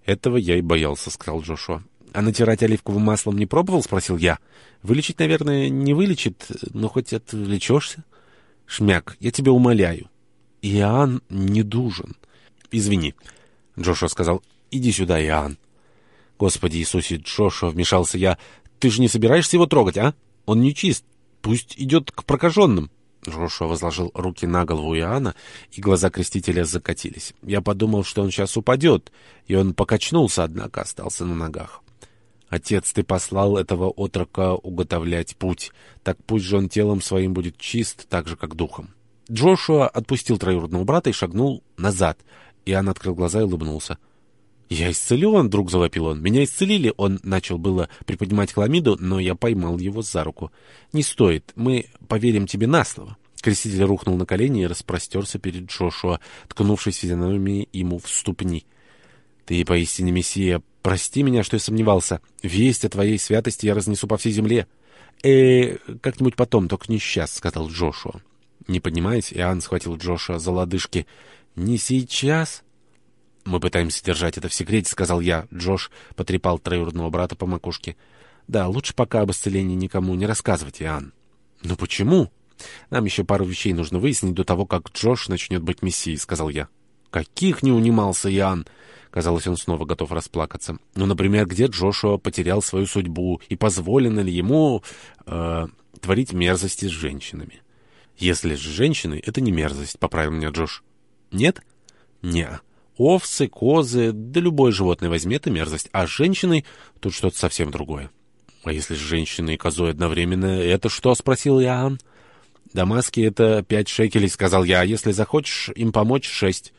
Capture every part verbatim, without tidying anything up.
«Этого я и боялся», — сказал Джошуа. «А натирать оливковым маслом не пробовал?» — спросил я. «Вылечить, наверное, не вылечит, но хоть отвлечешься». «Шмяк, я тебя умоляю». «Иоанн недужен». «Извини», — Джошуа сказал. «Иди сюда, Иоанн». «Господи Иисусе, Джошуа», — вмешался я, — «ты же не собираешься его трогать, а? Он нечист. Пусть идет к прокаженным». Джошуа возложил руки на голову Иоанна, и глаза крестителя закатились. Я подумал, что он сейчас упадет, и он покачнулся, однако остался на ногах. «Отец, ты послал этого отрока уготовлять путь, так пусть же он телом своим будет чист, так же, как духом». Джошуа отпустил троюродного брата и шагнул назад. Иоанн открыл глаза и улыбнулся. «Я исцелен!» — вдруг завопил он. «Меня исцелили!» Он начал было приподнимать хламиду, но я поймал его за руку. «Не стоит, мы поверим тебе на слово». Креститель рухнул на колени и распростерся перед Джошуа, ткнувшись физиономией ему в ступни. «Ты поистине Мессия. Прости меня, что я сомневался. Весть о твоей святости я разнесу по всей земле». «Э, как-нибудь потом, только не сейчас», — сказал Джошуа. Не поднимаясь, Иоанн схватил Джошуа за лодыжки. «Не сейчас?» «Мы пытаемся держать это в секрете», — сказал я. Джош потрепал троюродного брата по макушке. «Да, лучше пока об исцелении никому не рассказывать, Иоанн». «Ну почему?» «Нам еще пару вещей нужно выяснить до того, как Джош начнет быть мессией», — сказал я. «Каких?» — не унимался Иоанн. Казалось, он снова готов расплакаться. «Ну, например, где Джошуа потерял свою судьбу, и позволено ли ему э, творить мерзости с женщинами?» «Если с женщиной, это не мерзость», — поправил меня Джош. «Нет?» «Не. Овцы, козы, да любое животное возьми, это мерзость. А с женщиной тут что-то совсем другое». «А если с женщиной и козой одновременно, это что?» — спросил Иоанн. «Дамаски — это пять шекелей», — сказал я. «А если захочешь им помочь, шесть».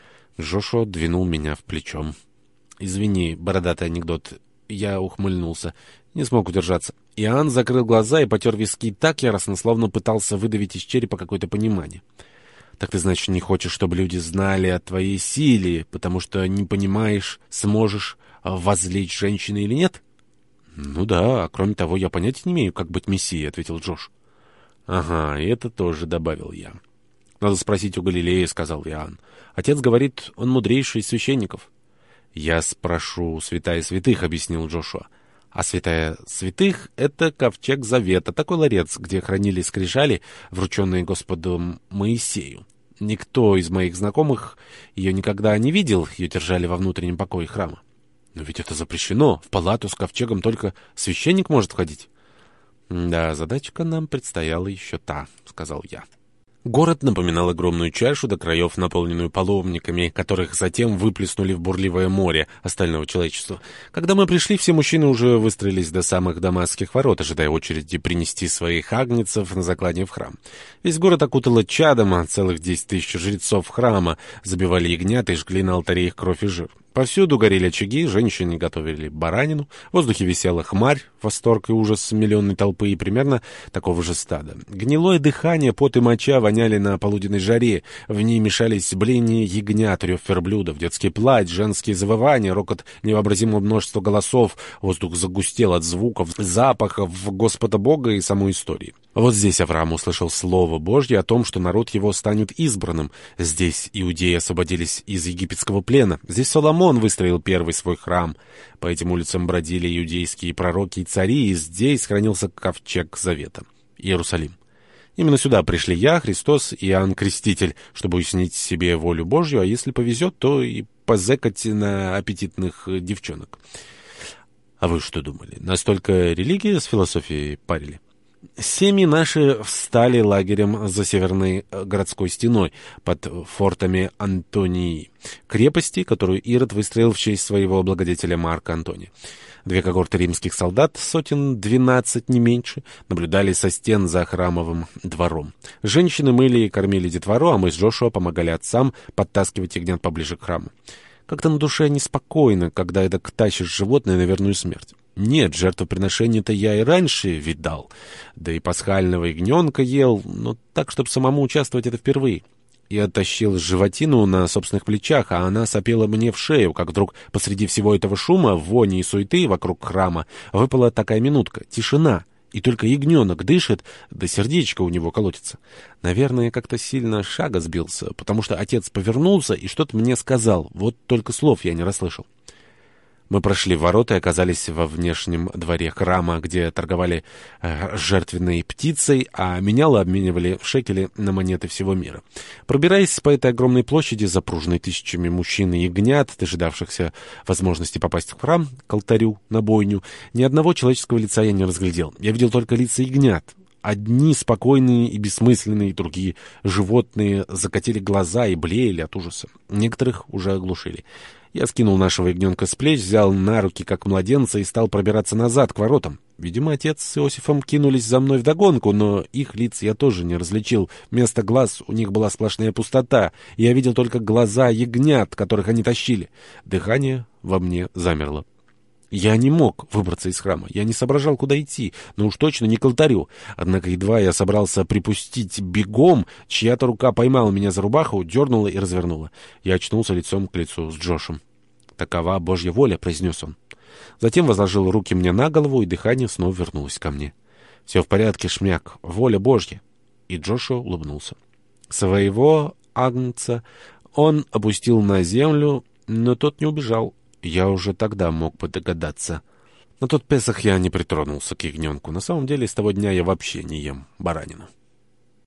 Джошуа двинул меня в плечом. «Извини, бородатый анекдот». Я ухмыльнулся. Не смог удержаться. Иоанн закрыл глаза и потер виски так яростно, словно пытался выдавить из черепа какое-то понимание. «Так ты, значит, не хочешь, чтобы люди знали о твоей силе, потому что не понимаешь, сможешь возлечь женщины или нет?» «Ну да, а кроме того, я понятия не имею, как быть мессией», — ответил Джош. «Ага, и это тоже», — добавил я. «Надо спросить у Галилея», — сказал Иоанн. «Отец говорит, он мудрейший из священников». «Я спрошу святая святых», — объяснил Джошуа. «А святая святых — это ковчег завета, такой ларец, где хранили скрижали, врученные Господу Моисею. Никто из моих знакомых ее никогда не видел, ее держали во внутреннем покое храма». «Но ведь это запрещено, в палату с ковчегом только священник может входить». «Да, задачка нам предстояла еще та», — сказал я. Город напоминал огромную чашу до краев, наполненную паломниками, которых затем выплеснули в бурливое море остального человечества. Когда мы пришли, все мужчины уже выстроились до самых дамасских ворот, ожидая очереди принести своих агнцев на заклание в храм. Весь город окутало чадом, а целых десять тысяч жрецов храма забивали ягнят и жгли на алтаре их кровь и жир. Повсюду горели очаги, женщины готовили баранину, в воздухе висела хмарь, восторг и ужас миллионной толпы и примерно такого же стада. Гнилое дыхание, пот и моча воняли на полуденной жаре, в ней мешались блеяние ягнят, рев верблюдов, детский плач, женские завывания, рокот невообразимого множества голосов, воздух загустел от звуков, запахов Господа Бога и самой истории. Вот здесь Авраам услышал слово Божье о том, что народ его станет избранным. Здесь иудеи освободились из египетского плена. Здесь Соломон выстроил первый свой храм. По этим улицам бродили иудейские пророки и цари, и здесь хранился ковчег завета. Иерусалим. Именно сюда пришли я, Христос и Иоанн Креститель, чтобы уяснить себе волю Божью, а если повезет, то и позэкать на аппетитных девчонок. А вы что думали? Настолько религия с философией парили? Семьи наши встали лагерем за северной городской стеной под фортами Антонии, крепости, которую Ирод выстроил в честь своего благодетеля Марка Антония. Две когорты римских солдат, сотен двенадцать, не меньше, наблюдали со стен за храмовым двором. Женщины мыли и кормили детвору, а мы с Джошуа помогали отцам подтаскивать ягнят поближе к храму. Как-то на душе неспокойно, когда это тащишь животное на верную смерть. Нет, жертвоприношение-то я и раньше видал, да и пасхального ягненка ел, но так, чтобы самому участвовать, это впервые. Я тащил животину на собственных плечах, а она сопела мне в шею, как вдруг посреди всего этого шума, вони и суеты вокруг храма выпала такая минутка, тишина, и только ягненок дышит, да сердечко у него колотится. Наверное, как-то сильно шага сбился, потому что отец повернулся и что-то мне сказал, вот только слов я не расслышал. Мы прошли ворота и оказались во внешнем дворе храма, где торговали э, жертвенной птицей, а меняло обменивали шекели на монеты всего мира. Пробираясь по этой огромной площади, запруженной тысячами мужчин и ягнят, дожидавшихся возможности попасть в храм, к алтарю, на бойню, ни одного человеческого лица я не разглядел. Я видел только лица ягнят. Одни спокойные и бессмысленные, другие животные закатили глаза и блеяли от ужаса. Некоторых уже оглушили. Я скинул нашего ягненка с плеч, взял на руки, как младенца, и стал пробираться назад, к воротам. Видимо, отец с Иосифом кинулись за мной вдогонку, но их лиц я тоже не различил. Вместо глаз у них была сплошная пустота, и я видел только глаза ягнят, которых они тащили. Дыхание во мне замерло. Я не мог выбраться из храма, я не соображал, куда идти, но уж точно не к алтарю. Однако едва я собрался припустить бегом, чья-то рука поймала меня за рубаху, дернула и развернула. Я очнулся лицом к лицу с Джошем. «Такова Божья воля», — произнес он. Затем возложил руки мне на голову, и дыхание снова вернулось ко мне. «Все в порядке, Шмяк, воля Божья». И Джошуа улыбнулся. Своего агнца он опустил на землю, но тот не убежал. Я уже тогда мог бы догадаться. На тот Песах я не притронулся к ягненку. На самом деле, с того дня я вообще не ем баранину.